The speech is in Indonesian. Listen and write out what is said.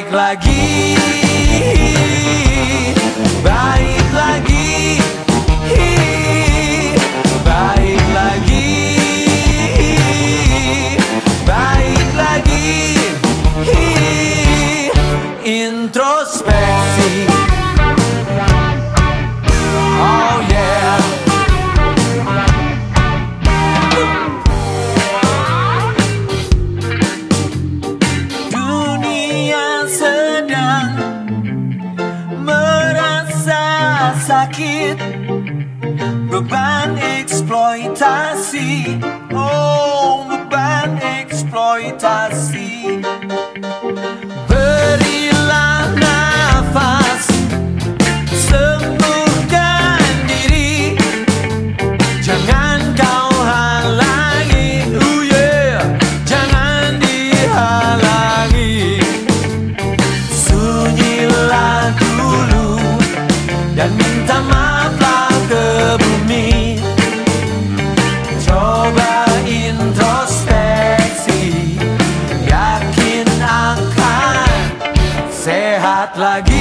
baik lagi, baik lagi, baik lagi, baik lagi, introspeksi. Oh yeah. Dunia sedang merasa sakit, beban eksploitasi, oh beban eksploitasi. Berilah nafas, sembuhkan diri, jangan kau halangi, oh yeah, jangan dihalangi. Sunyilah dulu dan minta maaflah ke bumi. Coba introspeksi, yakin akan sehat lagi.